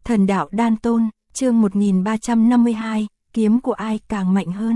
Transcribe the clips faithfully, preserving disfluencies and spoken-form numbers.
Thần đạo đan tôn, chương một nghìn ba trăm năm mươi hai, kiếm của ai càng mạnh hơn.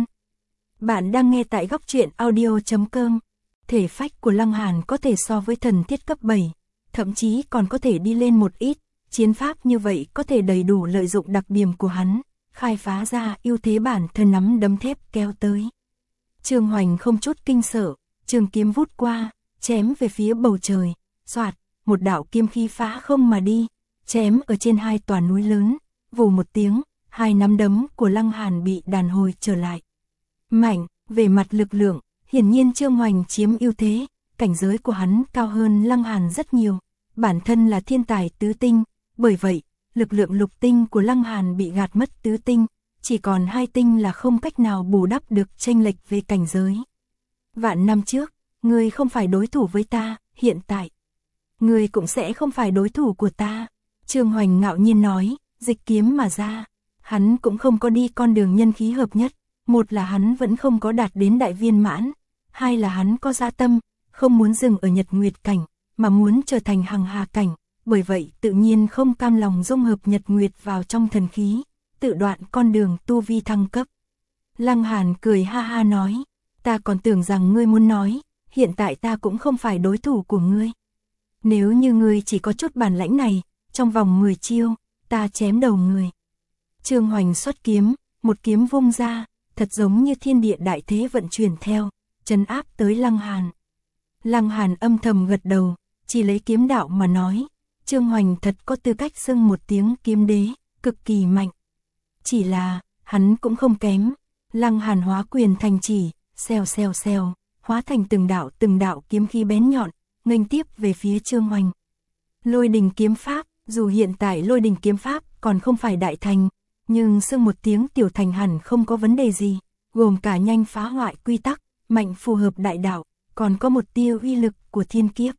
Bạn đang nghe tại góc truyện audio chấm com. Thể phách của Lăng Hàn có thể so với thần thiết cấp bảy, thậm chí còn có thể đi lên một ít, chiến pháp như vậy có thể đầy đủ lợi dụng đặc điểm của hắn, khai phá ra ưu thế bản thân nắm đấm thép kéo tới. Trương Hoành không chút kinh sợ, trường kiếm vút qua, chém về phía bầu trời, xoạt, một đạo kiếm khí phá không mà đi, chém ở trên hai tòa núi lớn, vù một tiếng, hai nắm đấm của Lăng Hàn bị đàn hồi trở lại. Mạnh, về mặt lực lượng, hiển nhiên Trương Hoành chiếm ưu thế, cảnh giới của hắn cao hơn Lăng Hàn rất nhiều, bản thân là thiên tài tứ tinh, bởi vậy, lực lượng lục tinh của Lăng Hàn bị gạt mất tứ tinh, chỉ còn hai tinh là không cách nào bù đắp được chênh lệch về cảnh giới. Vạn năm trước, ngươi không phải đối thủ với ta, hiện tại, ngươi cũng sẽ không phải đối thủ của ta. Trương Hoành ngạo nhiên nói, dịch kiếm mà ra, hắn cũng không có đi con đường nhân khí hợp nhất, một là hắn vẫn không có đạt đến đại viên mãn, hai là hắn có dạ tâm, không muốn dừng ở nhật nguyệt cảnh, mà muốn trở thành hằng hà cảnh, bởi vậy tự nhiên không cam lòng dung hợp nhật nguyệt vào trong thần khí, tự đoạn con đường tu vi thăng cấp. Lăng Hàn cười ha ha nói, ta còn tưởng rằng ngươi muốn nói, hiện tại ta cũng không phải đối thủ của ngươi. Nếu như ngươi chỉ có chút bản lãnh này, trong vòng mười chiêu, ta chém đầu người. Trương Hoành xuất kiếm, một kiếm vung ra, thật giống như thiên địa đại thế vận chuyển theo, trấn áp tới Lăng Hàn. Lăng Hàn âm thầm gật đầu, chỉ lấy kiếm đạo mà nói, Trương Hoành thật có tư cách xưng một tiếng kiếm đế, cực kỳ mạnh. Chỉ là, hắn cũng không kém. Lăng Hàn hóa quyền thành chỉ, xèo xèo xèo, hóa thành từng đạo từng đạo kiếm khí bén nhọn, nghênh tiếp về phía Trương Hoành. Lôi đình kiếm pháp, dù hiện tại lôi đình kiếm pháp còn không phải đại thành, nhưng xưng một tiếng tiểu thành hẳn không có vấn đề gì, gồm cả nhanh phá hoại quy tắc, mạnh phù hợp đại đạo, còn có một tia uy lực của thiên kiếp.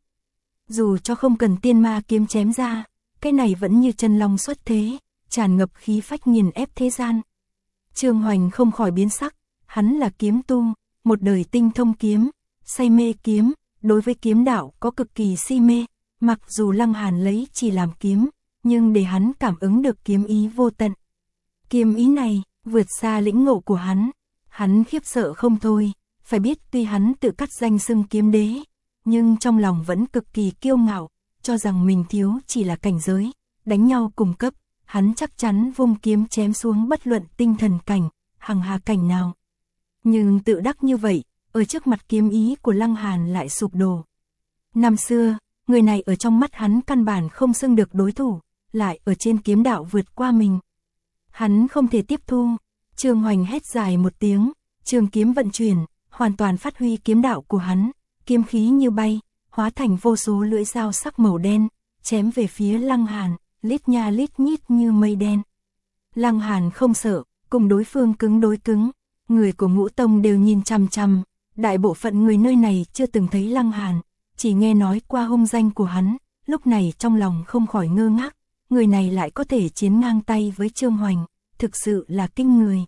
Dù cho không cần tiên ma kiếm chém ra, cái này vẫn như chân long xuất thế, tràn ngập khí phách nghiền ép thế gian. Trương Hoành không khỏi biến sắc, hắn là kiếm tu, một đời tinh thông kiếm, say mê kiếm, đối với kiếm đạo có cực kỳ si mê, mặc dù Lăng Hàn lấy chỉ làm kiếm, nhưng để hắn cảm ứng được kiếm ý vô tận. Kiếm ý này, vượt xa lĩnh ngộ của hắn, hắn khiếp sợ không thôi, phải biết tuy hắn tự cắt danh xưng kiếm đế, nhưng trong lòng vẫn cực kỳ kiêu ngạo, cho rằng mình thiếu chỉ là cảnh giới, đánh nhau cùng cấp, hắn chắc chắn vung kiếm chém xuống bất luận tinh thần cảnh, hằng hà cảnh nào. Nhưng tự đắc như vậy, ở trước mặt kiếm ý của Lăng Hàn lại sụp đổ. Năm xưa, người này ở trong mắt hắn căn bản không xưng được đối thủ, lại ở trên kiếm đạo vượt qua mình. Hắn không thể tiếp thu. Trương Hoành hét dài một tiếng, trường kiếm vận chuyển, hoàn toàn phát huy kiếm đạo của hắn, kiếm khí như bay, hóa thành vô số lưỡi dao sắc màu đen, chém về phía Lăng Hàn, lít nha lít nhít như mây đen. Lăng Hàn không sợ, cùng đối phương cứng đối cứng, người của Ngũ Tông đều nhìn chằm chằm, đại bộ phận người nơi này chưa từng thấy Lăng Hàn, chỉ nghe nói qua hung danh của hắn, lúc này trong lòng không khỏi ngơ ngác, người này lại có thể chiến ngang tay với Trương Hoành, thực sự là kinh người.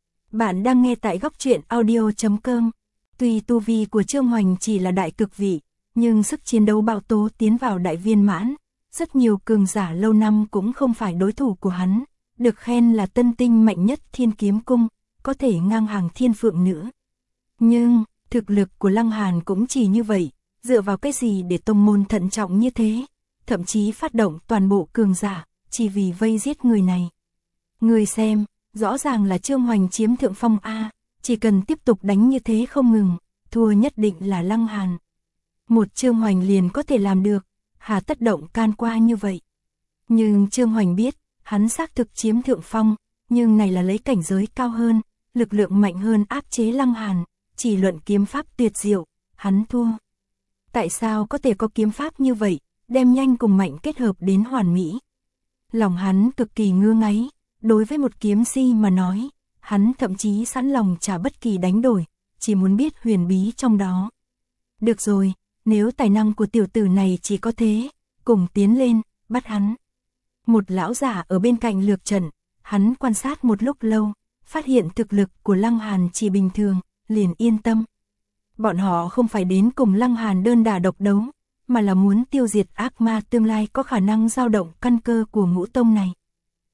Bạn đang nghe tại góc truyện audio chấm com. Tuy tu vi của Trương Hoành chỉ là đại cực vị, nhưng sức chiến đấu bạo tố tiến vào đại viên mãn, rất nhiều cường giả lâu năm cũng không phải đối thủ của hắn, được khen là tân tinh mạnh nhất Thiên Kiếm Cung, có thể ngang hàng Thiên Phượng Nữ. Nhưng, thực lực của Lăng Hàn cũng chỉ như vậy, dựa vào cái gì để tông môn thận trọng như thế, thậm chí phát động toàn bộ cường giả, chỉ vì vây giết người này. Người xem, rõ ràng là Trương Hoành chiếm thượng phong A, chỉ cần tiếp tục đánh như thế không ngừng, thua nhất định là Lăng Hàn. Một Trương Hoành liền có thể làm được, hà tất động can qua như vậy. Nhưng Trương Hoành biết, hắn xác thực chiếm thượng phong, nhưng này là lấy cảnh giới cao hơn, lực lượng mạnh hơn áp chế Lăng Hàn, chỉ luận kiếm pháp tuyệt diệu, hắn thua. Tại sao có thể có kiếm pháp như vậy, đem nhanh cùng mạnh kết hợp đến hoàn mỹ? Lòng hắn cực kỳ ngứa ngáy, đối với một kiếm si mà nói, hắn thậm chí sẵn lòng trả bất kỳ đánh đổi, chỉ muốn biết huyền bí trong đó. Được rồi, nếu tài năng của tiểu tử này chỉ có thế, cùng tiến lên, bắt hắn. Một lão giả ở bên cạnh lược trận, hắn quan sát một lúc lâu, phát hiện thực lực của Lăng Hàn chỉ bình thường, liền yên tâm. Bọn họ không phải đến cùng Lăng Hàn đơn đả độc đấu, mà là muốn tiêu diệt ác ma tương lai có khả năng dao động căn cơ của Ngũ Tông này.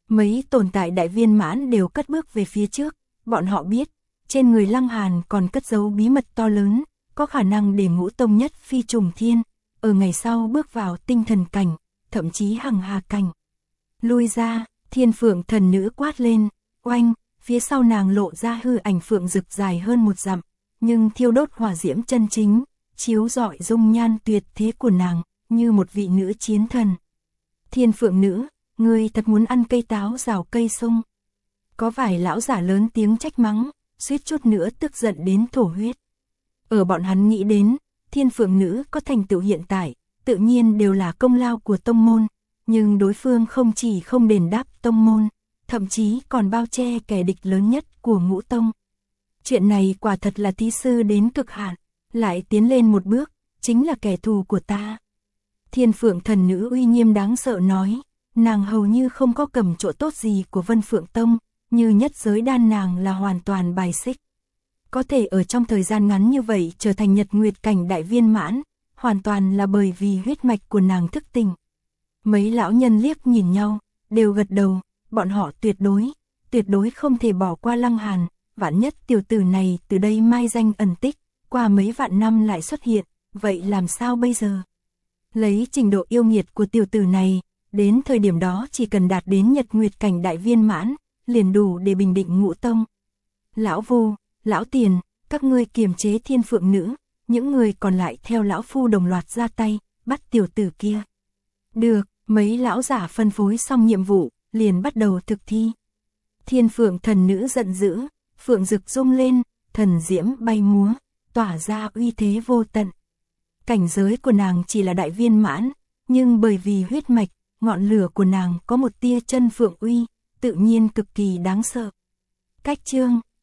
Mấy tồn tại đại viên mãn đều cất bước về phía trước, bọn họ biết, trên người Lăng Hàn còn cất giấu bí mật to lớn, có khả năng để ngũ tông nhất phi trùng thiên, ở ngày sau bước vào tinh thần cảnh, thậm chí hằng hà cảnh. Lui ra, Thiên Phượng thần nữ quát lên, oanh, phía sau nàng lộ ra hư ảnh phượng rực dài hơn một dặm, nhưng thiêu đốt hỏa diễm chân chính, chiếu rọi dung nhan tuyệt thế của nàng, như một vị nữ chiến thần. Thiên Phượng nữ, ngươi thật muốn ăn cây táo rào cây sung. Có vài lão giả lớn tiếng trách mắng, suýt chút nữa tức giận đến thổ huyết. Ở bọn hắn nghĩ đến, Thiên Phượng nữ có thành tựu hiện tại, tự nhiên đều là công lao của tông môn, nhưng đối phương không chỉ không đền đáp tông môn, thậm chí còn bao che kẻ địch lớn nhất của ngũ tông. Chuyện này quả thật là thí sư đến cực hạn, lại tiến lên một bước, chính là kẻ thù của ta. Thiên Phượng thần nữ uy nghiêm đáng sợ nói, nàng hầu như không có cầm chỗ tốt gì của Vân Phượng Tông, như nhất giới đan nàng là hoàn toàn bài xích. Có thể ở trong thời gian ngắn như vậy trở thành nhật nguyệt cảnh đại viên mãn, hoàn toàn là bởi vì huyết mạch của nàng thức tỉnh. Mấy lão nhân liếc nhìn nhau, đều gật đầu, bọn họ tuyệt đối, tuyệt đối không thể bỏ qua Lăng Hàn, vạn nhất tiểu tử này từ đây mai danh ẩn tích, qua mấy vạn năm lại xuất hiện, vậy làm sao bây giờ? Lấy trình độ yêu nghiệt của tiểu tử này, đến thời điểm đó chỉ cần đạt đến nhật nguyệt cảnh đại viên mãn, liền đủ để bình định ngũ tông. Lão Vu, Lão Tiền, các ngươi kiềm chế Thiên Phượng nữ, những người còn lại theo lão phu đồng loạt ra tay, bắt tiểu tử kia. Được, mấy lão giả phân phối xong nhiệm vụ, liền bắt đầu thực thi. Thiên Phượng thần nữ giận dữ, phượng rực rung lên, thần diễm bay múa, tỏa ra uy thế vô tận. Cảnh giới của nàng chỉ là đại viên mãn, nhưng bởi vì huyết mạch, ngọn lửa của nàng có một tia chân phượng uy, tự nhiên cực kỳ đáng sợ. Cách chương